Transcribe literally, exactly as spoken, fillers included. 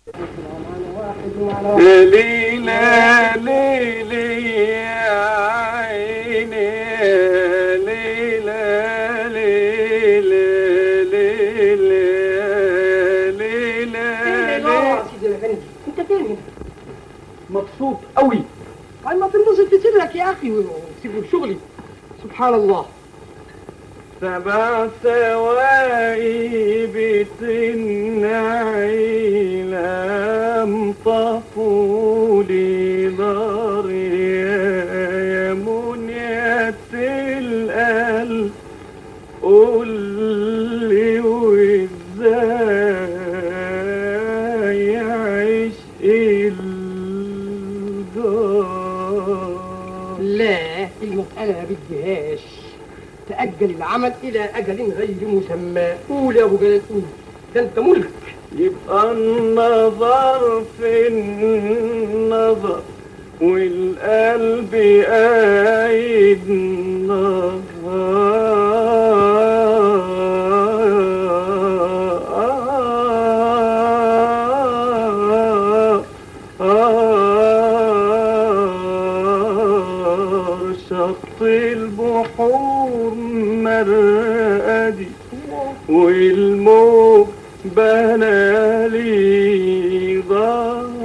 ليلى ليلى يا عيني ليلى ليلى ليلى ليلى. انت فين؟ مبسوط قوي. ما تنبسط في سرك يا اخي وسيبوا شغلي. سبحان الله. سبع سوايب النعيلة طفولي دار يا منية القلب قول لي وازاي يعيش الجار. لا المسألة ما بديهاش. تأجل العمل إلى أجل غير مسمى. قول يا أبو جلال قول. ده أنت ملك. يبقى النظر في النظر والقلب قايد نظر. شط البحور مرقدي والموج بنالي ضار.